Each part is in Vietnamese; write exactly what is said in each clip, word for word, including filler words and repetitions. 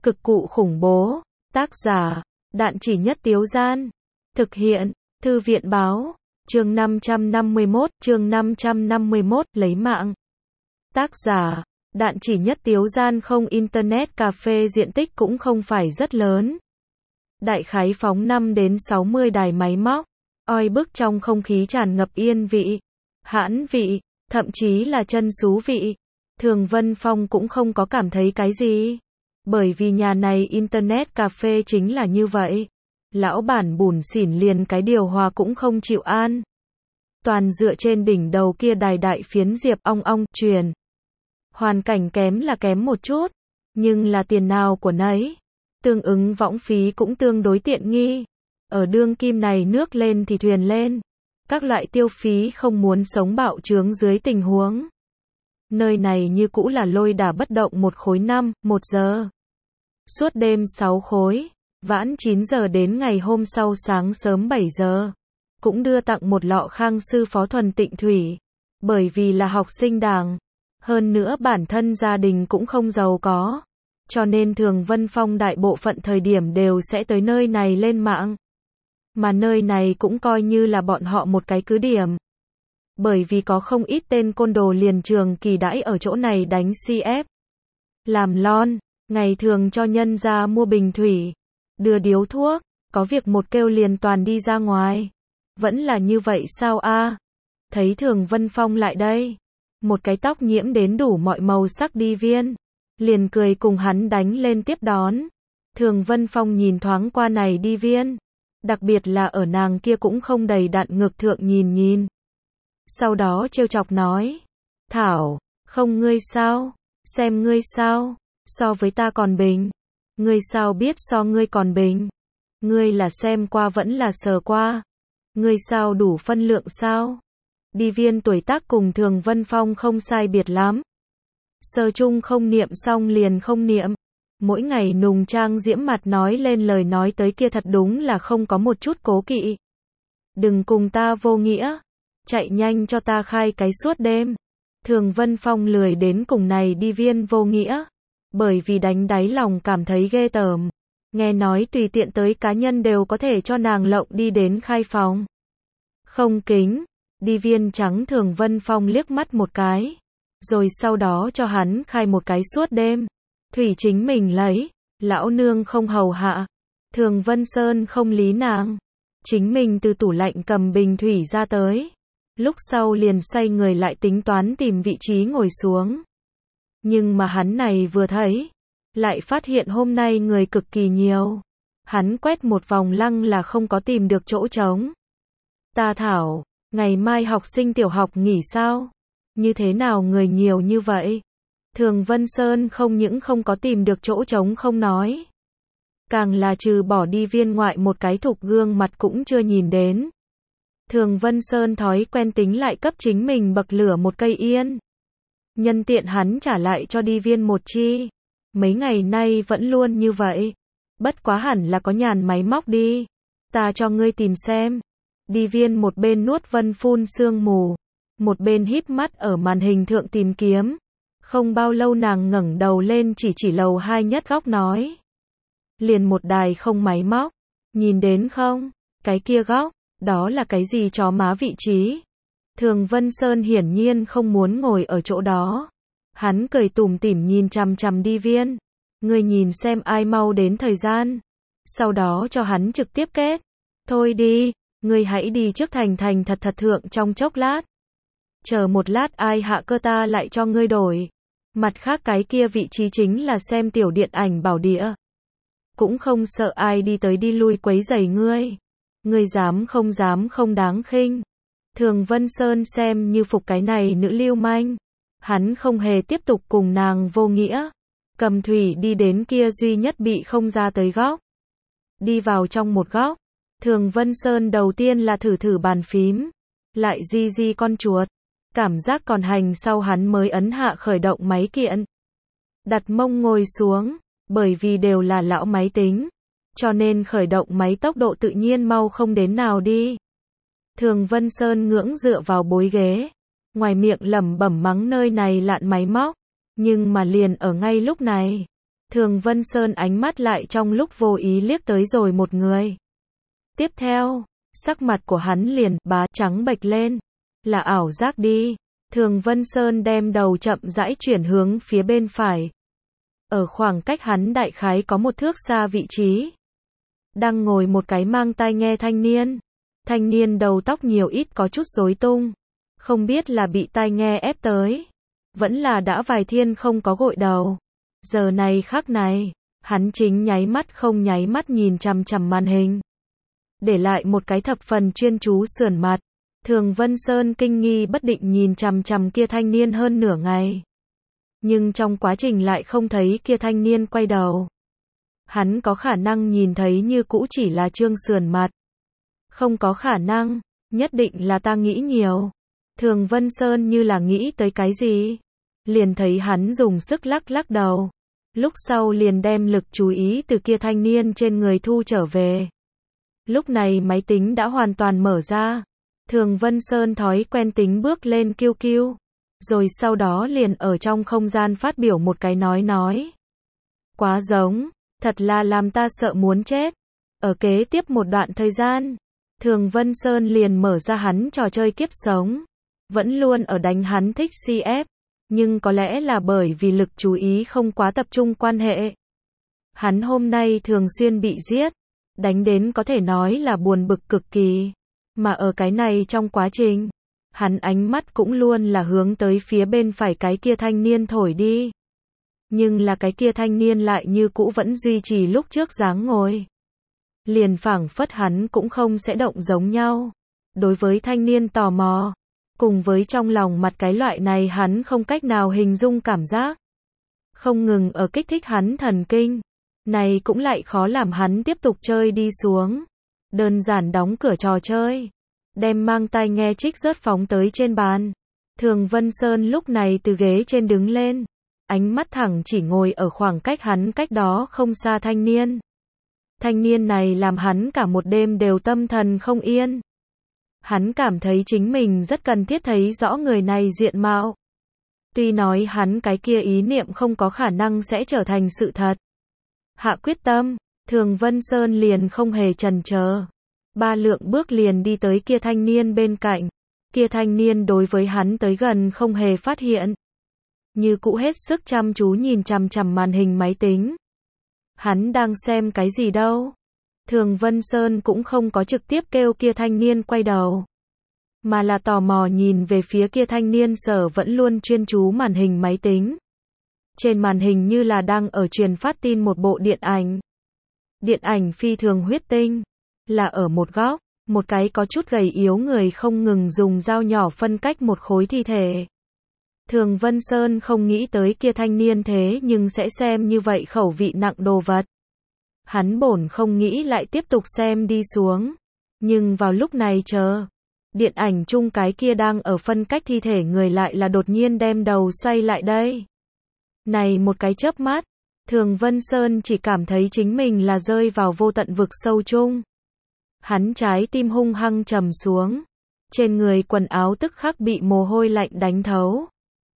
Cực cụ khủng bố. Tác giả, Đạn Chỉ Nhất Tiếu Gian. Thực hiện, Thư viện Báo. Chương năm trăm năm mươi mốt, chương năm trăm năm mươi mốt, lấy mạng. Tác giả, Đạn Chỉ Nhất Tiếu Gian. Không, Internet Cafe diện tích cũng không phải rất lớn. Đại khái phóng năm đến sáu mươi đài máy móc. Oi bức trong không khí tràn ngập yên vị, hãn vị, thậm chí là chân xú vị. Thường Vân Phong cũng không có cảm thấy cái gì. Bởi vì nhà này Internet Cafe chính là như vậy. Lão bản bủn xỉn liền cái điều hòa cũng không chịu an. Toàn dựa trên đỉnh đầu kia đài đại phiến diệp ong ong truyền. Hoàn cảnh kém là kém một chút, nhưng là tiền nào của nấy. Tương ứng võng phí cũng tương đối tiện nghi. Ở đương kim này nước lên thì thuyền lên. Các loại tiêu phí không muốn sống bạo trướng dưới tình huống. Nơi này như cũ là lôi đả bất động một khối năm, một giờ. Suốt đêm sáu khối, vãn chín giờ đến ngày hôm sau sáng sớm bảy giờ. Cũng đưa tặng một lọ Khang Sư Phó Thuần Tịnh Thủy. Bởi vì là học sinh đảng. Hơn nữa bản thân gia đình cũng không giàu có. Cho nên Thường Vân Phong đại bộ phận thời điểm đều sẽ tới nơi này lên mạng. Mà nơi này cũng coi như là bọn họ một cái cứ điểm. Bởi vì có không ít tên côn đồ liền trường kỳ đãi ở chỗ này đánh xê ép. Làm lon, ngày thường cho nhân ra mua bình thủy, đưa điếu thuốc, có việc một kêu liền toàn đi ra ngoài. Vẫn là như vậy sao a? Thấy Thường Vân Phong lại đây, một cái tóc nhiễm đến đủ mọi màu sắc đi viên, liền cười cùng hắn đánh lên tiếp đón. Thường Vân Phong nhìn thoáng qua này đi viên, đặc biệt là ở nàng kia cũng không đầy đặn ngực thượng nhìn nhìn. Sau đó trêu chọc nói, Thảo, không ngươi sao, xem ngươi sao, so với ta còn bình, ngươi sao biết so ngươi còn bình, ngươi là xem qua vẫn là sờ qua, ngươi sao đủ phân lượng sao. Đi viên tuổi tác cùng Thường Vân Phong không sai biệt lắm. Sơ chung không niệm xong liền không niệm. Mỗi ngày nùng trang diễm mặt nói lên lời nói tới kia thật đúng là không có một chút cố kỵ. Đừng cùng ta vô nghĩa. Chạy nhanh cho ta khai cái suốt đêm. Thường Vân Phong lười đến cùng này đi viên vô nghĩa. Bởi vì đánh đáy lòng cảm thấy ghê tởm. Nghe nói tùy tiện tới cá nhân đều có thể cho nàng lộng đi đến khai phòng. Không kính. Đi viên trắng Thường Vân Phong liếc mắt một cái. Rồi sau đó cho hắn khai một cái suốt đêm. Thủy chính mình lấy. Lão nương không hầu hạ. Thường Vân Sơn không lý nàng. Chính mình từ tủ lạnh cầm bình thủy ra tới. Lúc sau liền xoay người lại tính toán tìm vị trí ngồi xuống. Nhưng mà hắn này vừa thấy. Lại phát hiện hôm nay người cực kỳ nhiều. Hắn quét một vòng lăng là không có tìm được chỗ trống. Ta thảo. Ngày mai học sinh tiểu học nghỉ sao? Như thế nào người nhiều như vậy? Thường Vân Sơn không những không có tìm được chỗ trống không nói. Càng là trừ bỏ đi viên ngoại một cái thục gương mặt cũng chưa nhìn đến. Thường Vân Sơn thói quen tính lại cấp chính mình bậc lửa một cây yên. Nhân tiện hắn trả lại cho đi viên một chi. Mấy ngày nay vẫn luôn như vậy. Bất quá hẳn là có nhàn máy móc đi. Ta cho ngươi tìm xem. Đi viên một bên nuốt vân phun sương mù, một bên híp mắt ở màn hình thượng tìm kiếm. Không bao lâu nàng ngẩng đầu lên chỉ chỉ lầu hai nhất góc nói. Liền một đài không máy móc, nhìn đến không, cái kia góc, đó là cái gì chó má vị trí. Thường Vân Sơn hiển nhiên không muốn ngồi ở chỗ đó. Hắn cười tủm tỉm nhìn chằm chằm đi viên. Ngươi nhìn xem ai mau đến thời gian. Sau đó cho hắn trực tiếp kết. Thôi đi. Ngươi hãy đi trước thành thành thật thật thượng trong chốc lát. Chờ một lát ai hạ cơ ta lại cho ngươi đổi. Mặt khác cái kia vị trí chính là xem tiểu điện ảnh bảo địa. Cũng không sợ ai đi tới đi lui quấy rầy ngươi. Ngươi dám không dám không đáng khinh. Thường Vân Sơn xem như phục cái này nữ lưu manh. Hắn không hề tiếp tục cùng nàng vô nghĩa. Cầm thủy đi đến kia duy nhất bị không ra tới góc. Đi vào trong một góc. Thường Vân Sơn đầu tiên là thử thử bàn phím, lại di di con chuột, cảm giác còn hành sau hắn mới ấn hạ khởi động máy kiện. Đặt mông ngồi xuống, bởi vì đều là lão máy tính, cho nên khởi động máy tốc độ tự nhiên mau không đến nào đi. Thường Vân Sơn ngưỡng dựa vào bối ghế, ngoài miệng lẩm bẩm mắng nơi này lạn máy móc, nhưng mà liền ở ngay lúc này, Thường Vân Sơn ánh mắt lại trong lúc vô ý liếc tới rồi một người. Tiếp theo, sắc mặt của hắn liền bá trắng bệch lên. Là ảo giác đi. Thường Vân Sơn đem đầu chậm rãi chuyển hướng phía bên phải. Ở khoảng cách hắn đại khái có một thước xa vị trí, đang ngồi một cái mang tai nghe thanh niên. Thanh niên đầu tóc nhiều ít có chút rối tung. Không biết là bị tai nghe ép tới, vẫn là đã vài thiên không có gội đầu. Giờ này khắc này, hắn chính nháy mắt không nháy mắt nhìn chằm chằm màn hình. Để lại một cái thập phần chuyên chú sườn mặt. Thường Vân Sơn kinh nghi bất định nhìn chằm chằm kia thanh niên hơn nửa ngày. Nhưng trong quá trình lại không thấy kia thanh niên quay đầu. Hắn có khả năng nhìn thấy như cũ chỉ là trương sườn mặt. Không có khả năng, nhất định là ta nghĩ nhiều. Thường Vân Sơn như là nghĩ tới cái gì. Liền thấy hắn dùng sức lắc lắc đầu. Lúc sau liền đem lực chú ý từ kia thanh niên trên người thu trở về. Lúc này máy tính đã hoàn toàn mở ra. Thường Vân Sơn thói quen tính bước lên kiu kiu. Rồi sau đó liền ở trong không gian phát biểu một cái nói nói. Quá giống, thật là làm ta sợ muốn chết. Ở kế tiếp một đoạn thời gian, Thường Vân Sơn liền mở ra hắn trò chơi kiếp sống. Vẫn luôn ở đánh hắn thích xê ép. Nhưng có lẽ là bởi vì lực chú ý không quá tập trung quan hệ. Hắn hôm nay thường xuyên bị giết. Đánh đến có thể nói là buồn bực cực kỳ. Mà ở cái này trong quá trình, hắn ánh mắt cũng luôn là hướng tới phía bên phải cái kia thanh niên thổi đi. Nhưng là cái kia thanh niên lại như cũ vẫn duy trì lúc trước dáng ngồi. Liền phảng phất hắn cũng không sẽ động giống nhau. Đối với thanh niên tò mò, cùng với trong lòng mặt cái loại này hắn không cách nào hình dung cảm giác. Không ngừng ở kích thích hắn thần kinh. Này cũng lại khó làm hắn tiếp tục chơi đi xuống. Đơn giản đóng cửa trò chơi. Đem mang tai nghe trích rớt phóng tới trên bàn. Thường Vân Sơn lúc này từ ghế trên đứng lên. Ánh mắt thẳng chỉ ngồi ở khoảng cách hắn cách đó không xa thanh niên. Thanh niên này làm hắn cả một đêm đều tâm thần không yên. Hắn cảm thấy chính mình rất cần thiết thấy rõ người này diện mạo. Tuy nói hắn cái kia ý niệm không có khả năng sẽ trở thành sự thật. Hạ quyết tâm, Thường Vân Sơn liền không hề chần chờ. Ba lượng bước liền đi tới kia thanh niên bên cạnh. Kia thanh niên đối với hắn tới gần không hề phát hiện. Như cũ hết sức chăm chú nhìn chằm chằm màn hình máy tính. Hắn đang xem cái gì đâu? Thường Vân Sơn cũng không có trực tiếp kêu kia thanh niên quay đầu. Mà là tò mò nhìn về phía kia thanh niên sở vẫn luôn chuyên chú màn hình máy tính. Trên màn hình như là đang ở truyền phát tin một bộ điện ảnh. Điện ảnh phi thường huyết tinh. Là ở một góc, một cái có chút gầy yếu người không ngừng dùng dao nhỏ phân cách một khối thi thể. Thường Vân Sơn không nghĩ tới kia thanh niên thế nhưng sẽ xem như vậy khẩu vị nặng đồ vật. Hắn bổn không nghĩ lại tiếp tục xem đi xuống. Nhưng vào lúc này chờ. Điện ảnh chung cái kia đang ở phân cách thi thể người lại là đột nhiên đem đầu xoay lại đây. Này một cái chớp mắt, Thường Vân Sơn chỉ cảm thấy chính mình là rơi vào vô tận vực sâu chung. Hắn trái tim hung hăng trầm xuống. Trên người quần áo tức khắc bị mồ hôi lạnh đánh thấu.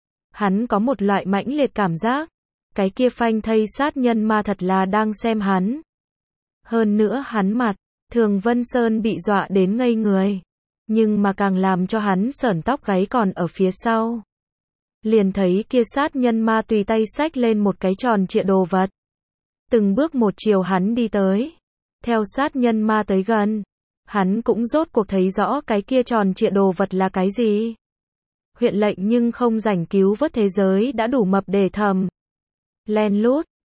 Hắn có một loại mãnh liệt cảm giác. Cái kia phanh thây sát nhân ma thật là đang xem hắn. Hơn nữa hắn mặt, Thường Vân Sơn bị dọa đến ngây người. Nhưng mà càng làm cho hắn sởn tóc gáy còn ở phía sau. Liền thấy kia sát nhân ma tùy tay xách lên một cái tròn trịa đồ vật. Từng bước một chiều hắn đi tới. Theo sát nhân ma tới gần, hắn cũng rốt cuộc thấy rõ cái kia tròn trịa đồ vật là cái gì. Huyện lệnh nhưng không rảnh cứu vớt thế giới đã đủ mập để thầm. Len lút,